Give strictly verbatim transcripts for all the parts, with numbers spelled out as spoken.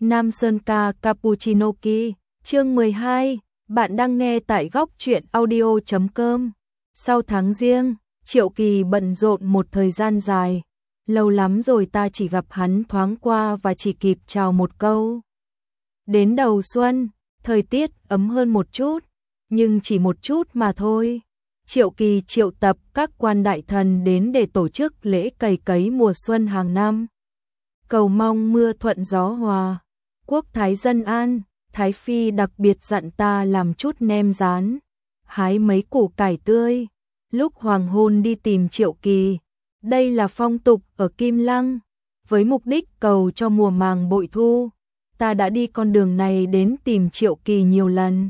Nam Sơn ca Cappuccino Ki, chương mười hai, bạn đang nghe tại góc truyện audio chấm com. Sau tháng Giêng, Triệu Kỳ bận rộn một thời gian dài. Lâu lắm rồi ta chỉ gặp hắn thoáng qua và chỉ kịp chào một câu. Đến đầu xuân, thời tiết ấm hơn một chút, nhưng chỉ một chút mà thôi. Triệu Kỳ triệu tập các quan đại thần đến để tổ chức lễ cày cấy mùa xuân hàng năm. Cầu mong mưa thuận gió hòa, quốc thái dân an. Thái Phi đặc biệt dặn ta làm chút nem rán, hái mấy củ cải tươi, lúc hoàng hôn đi tìm Triệu Kỳ. Đây là phong tục ở Kim Lăng, với mục đích cầu cho mùa màng bội thu. Ta đã đi con đường này đến tìm Triệu Kỳ nhiều lần.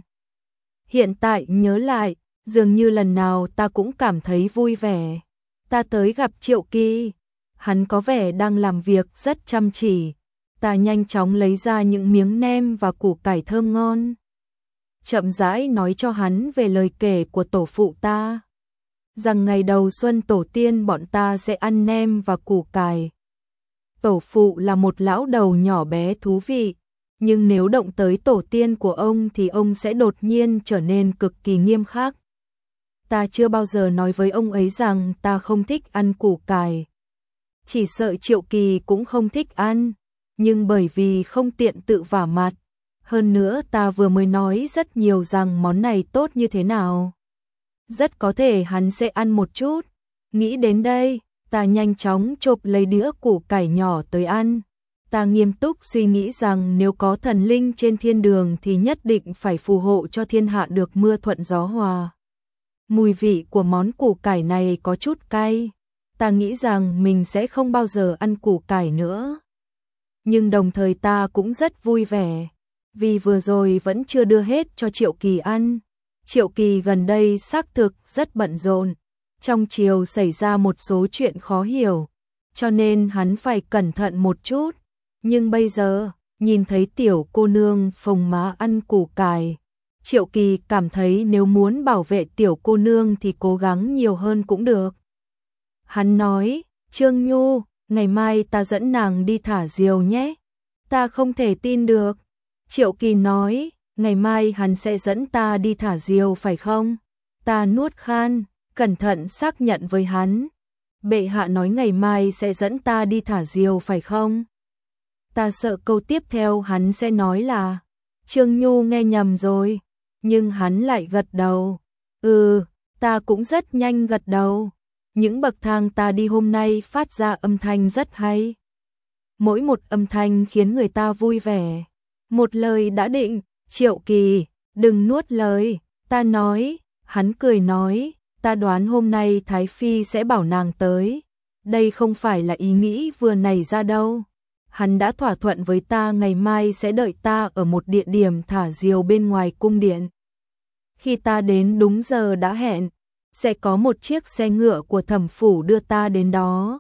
Hiện tại nhớ lại, dường như lần nào ta cũng cảm thấy vui vẻ. Ta tới gặp Triệu Kỳ, hắn có vẻ đang làm việc rất chăm chỉ. Ta nhanh chóng lấy ra những miếng nem và củ cải thơm ngon. Chậm rãi nói cho hắn về lời kể của tổ phụ ta, rằng ngày đầu xuân tổ tiên bọn ta sẽ ăn nem và củ cải. Tổ phụ là một lão đầu nhỏ bé thú vị, nhưng nếu động tới tổ tiên của ông thì ông sẽ đột nhiên trở nên cực kỳ nghiêm khắc. Ta chưa bao giờ nói với ông ấy rằng ta không thích ăn củ cải. Chỉ sợ Triệu Kỳ cũng không thích ăn, nhưng bởi vì không tiện tự vả mặt. Hơn nữa ta vừa mới nói rất nhiều rằng món này tốt như thế nào. Rất có thể hắn sẽ ăn một chút. Nghĩ đến đây, ta nhanh chóng chộp lấy đĩa củ cải nhỏ tới ăn. Ta nghiêm túc suy nghĩ rằng nếu có thần linh trên thiên đường thì nhất định phải phù hộ cho thiên hạ được mưa thuận gió hòa. Mùi vị của món củ cải này có chút cay. Ta nghĩ rằng mình sẽ không bao giờ ăn củ cải nữa. Nhưng đồng thời ta cũng rất vui vẻ, vì vừa rồi vẫn chưa đưa hết cho Triệu Kỳ ăn. Triệu Kỳ gần đây xác thực rất bận rộn, trong triều xảy ra một số chuyện khó hiểu, cho nên hắn phải cẩn thận một chút. Nhưng bây giờ, nhìn thấy tiểu cô nương phồng má ăn củ cải, Triệu Kỳ cảm thấy nếu muốn bảo vệ tiểu cô nương thì cố gắng nhiều hơn cũng được. Hắn nói, Trương Nhu, ngày mai ta dẫn nàng đi thả diều nhé. Ta không thể tin được. Triệu Kỳ nói, ngày mai hắn sẽ dẫn ta đi thả diều phải không? Ta nuốt khan, cẩn thận xác nhận với hắn. Bệ hạ nói ngày mai sẽ dẫn ta đi thả diều phải không? Ta sợ câu tiếp theo hắn sẽ nói là, Trương Nhu nghe nhầm rồi. Nhưng hắn lại gật đầu. Ừ, ta cũng rất nhanh gật đầu. Những bậc thang ta đi hôm nay phát ra âm thanh rất hay. Mỗi một âm thanh khiến người ta vui vẻ. Một lời đã định, Triệu Kỳ, đừng nuốt lời. Ta nói, hắn cười nói, ta đoán hôm nay Thái Phi sẽ bảo nàng tới. Đây không phải là ý nghĩ vừa nảy ra đâu. Hắn đã thỏa thuận với ta ngày mai sẽ đợi ta ở một địa điểm thả diều bên ngoài cung điện. Khi ta đến đúng giờ đã hẹn, sẽ có một chiếc xe ngựa của thẩm phủ đưa ta đến đó.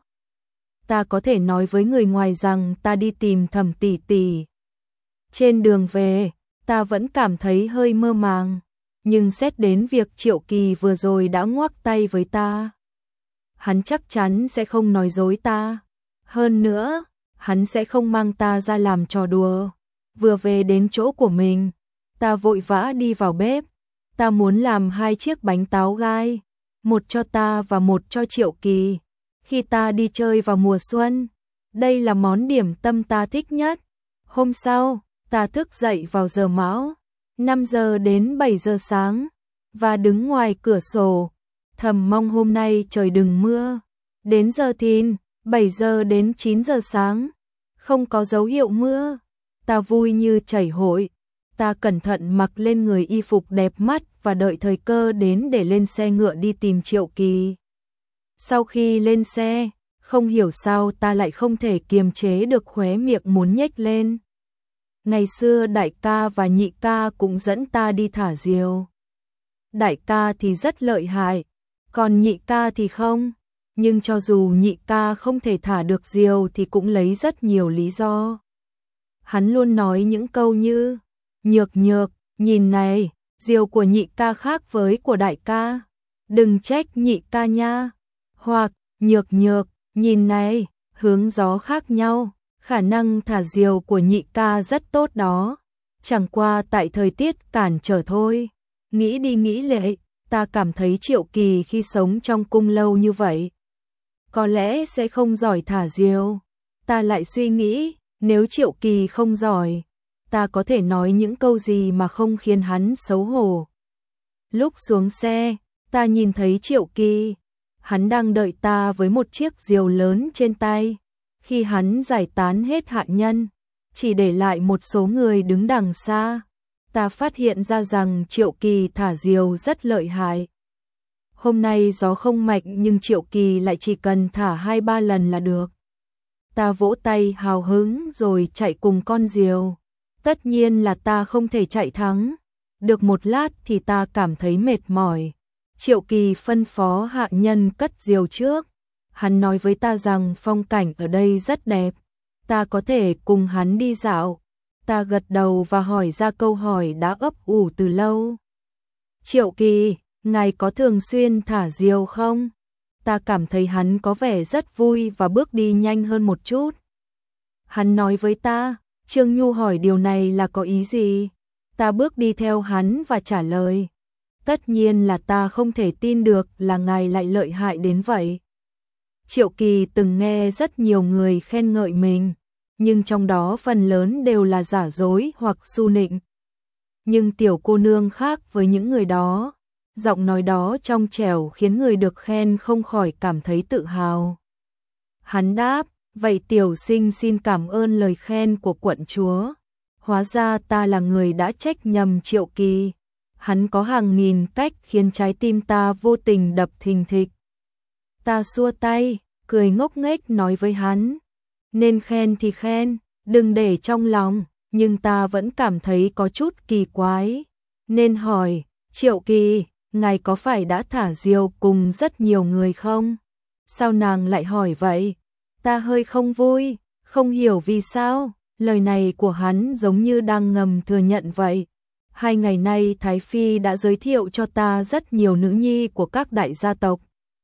Ta có thể nói với người ngoài rằng ta đi tìm Thẩm tỷ tỷ. Trên đường về, ta vẫn cảm thấy hơi mơ màng, nhưng xét đến việc Triệu Kỳ vừa rồi đã ngoắc tay với ta, hắn chắc chắn sẽ không nói dối ta. Hơn nữa, hắn sẽ không mang ta ra làm trò đùa. Vừa về đến chỗ của mình, ta vội vã đi vào bếp. Ta muốn làm hai chiếc bánh táo gai, một cho ta và một cho Triệu Kỳ. Khi ta đi chơi vào mùa xuân, đây là món điểm tâm ta thích nhất. Hôm sau, ta thức dậy vào giờ mão, năm giờ đến bảy giờ sáng, và đứng ngoài cửa sổ, thầm mong hôm nay trời đừng mưa. Đến giờ thìn, bảy giờ đến chín giờ sáng, không có dấu hiệu mưa. Ta vui như chảy hội. Ta cẩn thận mặc lên người y phục đẹp mắt và đợi thời cơ đến để lên xe ngựa đi tìm Triệu Kỳ. Sau khi lên xe, không hiểu sao ta lại không thể kiềm chế được khóe miệng muốn nhếch lên. Ngày xưa đại ca và nhị ca cũng dẫn ta đi thả diều. Đại ca thì rất lợi hại, còn nhị ca thì không. Nhưng cho dù nhị ca không thể thả được diều thì cũng lấy rất nhiều lý do. Hắn luôn nói những câu như, Nhược nhược, nhìn này, diều của nhị ca khác với của đại ca. Đừng trách nhị ca nha. Hoặc, nhược nhược, nhìn này, hướng gió khác nhau, Khả năng thả diều của nhị ca rất tốt đó, chẳng qua tại thời tiết cản trở thôi. Nghĩ đi nghĩ lại, ta cảm thấy Triệu Kỳ khi sống trong cung lâu như vậy, có lẽ sẽ không giỏi thả diều. Ta lại suy nghĩ, nếu Triệu Kỳ không giỏi, ta có thể nói những câu gì mà không khiến hắn xấu hổ. Lúc xuống xe, ta nhìn thấy Triệu Kỳ, hắn đang đợi ta với một chiếc diều lớn trên tay. Khi hắn giải tán hết hạ nhân, chỉ để lại một số người đứng đằng xa, ta phát hiện ra rằng Triệu Kỳ thả diều rất lợi hại. Hôm nay gió không mạnh nhưng Triệu Kỳ lại chỉ cần thả hai ba lần là được. Ta vỗ tay hào hứng rồi chạy cùng con diều. Tất nhiên là ta không thể chạy thắng. Được một lát thì ta cảm thấy mệt mỏi. Triệu Kỳ phân phó hạ nhân cất diều trước. Hắn nói với ta rằng phong cảnh ở đây rất đẹp, ta có thể cùng hắn đi dạo. Ta gật đầu và hỏi ra câu hỏi đã ấp ủ từ lâu. Triệu Kỳ, ngài có thường xuyên thả diều không? Ta cảm thấy hắn có vẻ rất vui và bước đi nhanh hơn một chút. Hắn nói với ta, Trương Nhu hỏi điều này là có ý gì? Ta bước đi theo hắn và trả lời. Tất nhiên là ta không thể tin được là ngài lại lợi hại đến vậy. Triệu Kỳ từng nghe rất nhiều người khen ngợi mình, nhưng trong đó phần lớn đều là giả dối hoặc su nịnh. Nhưng tiểu cô nương khác với những người đó, giọng nói đó trong trẻo khiến người được khen không khỏi cảm thấy tự hào. Hắn đáp, vậy tiểu sinh xin cảm ơn lời khen của quận chúa. Hóa ra ta là người đã trách nhầm Triệu Kỳ. Hắn có hàng nghìn cách khiến trái tim ta vô tình đập thình thịch. Ta xua tay, cười ngốc nghếch nói với hắn, nên khen thì khen, đừng để trong lòng, nhưng ta vẫn cảm thấy có chút kỳ quái, nên hỏi, Triệu Kỳ, ngài có phải đã thả diều cùng rất nhiều người không? Sao nàng lại hỏi vậy? Ta hơi không vui, không hiểu vì sao, lời này của hắn giống như đang ngầm thừa nhận vậy. Hai ngày nay Thái Phi đã giới thiệu cho ta rất nhiều nữ nhi của các đại gia tộc.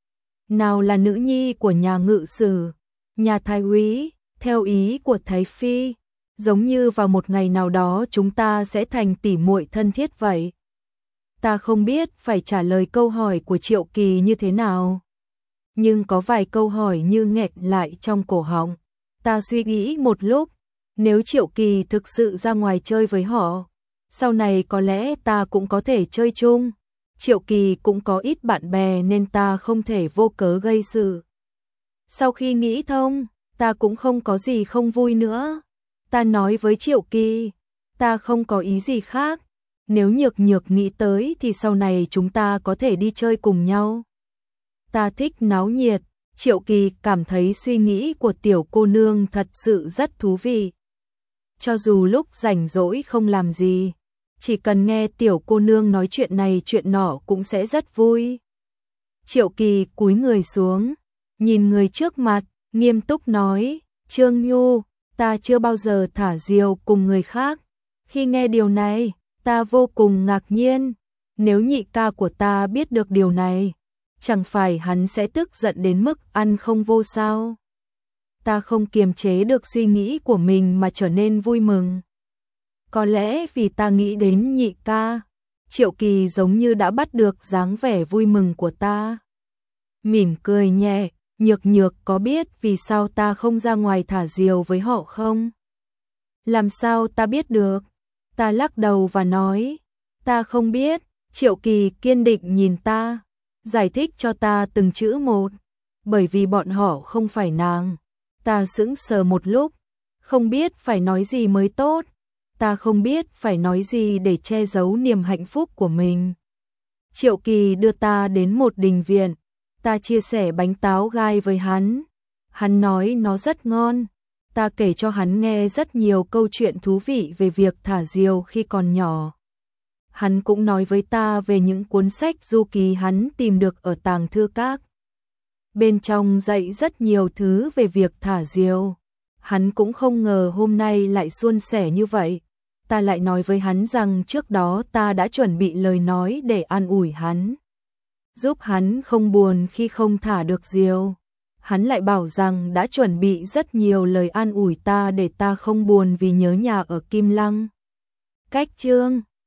Nào là nữ nhi của nhà ngự sử, nhà thái úy, theo ý của Thái Phi, giống như vào một ngày nào đó chúng ta sẽ thành tỉ muội thân thiết vậy. Ta không biết phải trả lời câu hỏi của Triệu Kỳ như thế nào, nhưng có vài câu hỏi như nghẹt lại trong cổ họng. Ta suy nghĩ một lúc, nếu Triệu Kỳ thực sự ra ngoài chơi với họ, sau này có lẽ ta cũng có thể chơi chung. Triệu Kỳ cũng có ít bạn bè nên ta không thể vô cớ gây sự. Sau khi nghĩ thông, ta cũng không có gì không vui nữa. Ta nói với Triệu Kỳ, ta không có ý gì khác. Nếu Nhược Nhược nghĩ tới thì sau này chúng ta có thể đi chơi cùng nhau. Ta thích náo nhiệt. Triệu Kỳ cảm thấy suy nghĩ của tiểu cô nương thật sự rất thú vị. Cho dù lúc rảnh rỗi không làm gì, chỉ cần nghe tiểu cô nương nói chuyện này chuyện nọ cũng sẽ rất vui. Triệu Kỳ cúi người xuống, nhìn người trước mặt, nghiêm túc nói, Trương Nhu, ta chưa bao giờ thả diều cùng người khác. Khi nghe điều này, ta vô cùng ngạc nhiên. Nếu nhị ca của ta biết được điều này, chẳng phải hắn sẽ tức giận đến mức ăn không vô sao? Ta không kiềm chế được suy nghĩ của mình mà trở nên vui mừng. Có lẽ vì ta nghĩ đến nhị ca. Triệu Kỳ giống như đã bắt được dáng vẻ vui mừng của ta. Mỉm cười nhẹ, Nhược Nhược có biết vì sao ta không ra ngoài thả diều với họ không? Làm sao ta biết được? Ta lắc đầu và nói, ta không biết. Triệu Kỳ kiên định nhìn ta, giải thích cho ta từng chữ một, bởi vì bọn họ không phải nàng. Ta sững sờ một lúc, không biết phải nói gì mới tốt. Ta không biết phải nói gì để che giấu niềm hạnh phúc của mình. Triệu Kỳ đưa ta đến một đình viện, ta chia sẻ bánh táo gai với hắn. Hắn nói nó rất ngon. Ta kể cho hắn nghe rất nhiều câu chuyện thú vị về việc thả diều khi còn nhỏ. Hắn cũng nói với ta về những cuốn sách du ký hắn tìm được ở tàng thư các. Bên trong dạy rất nhiều thứ về việc thả diều. Hắn cũng không ngờ hôm nay lại suôn sẻ như vậy. Ta lại nói với hắn rằng trước đó ta đã chuẩn bị lời nói để an ủi hắn, giúp hắn không buồn khi không thả được diều. hắn lại bảo rằng đã chuẩn bị rất nhiều lời an ủi ta để ta không buồn vì nhớ nhà ở Kim Lăng. Cách chương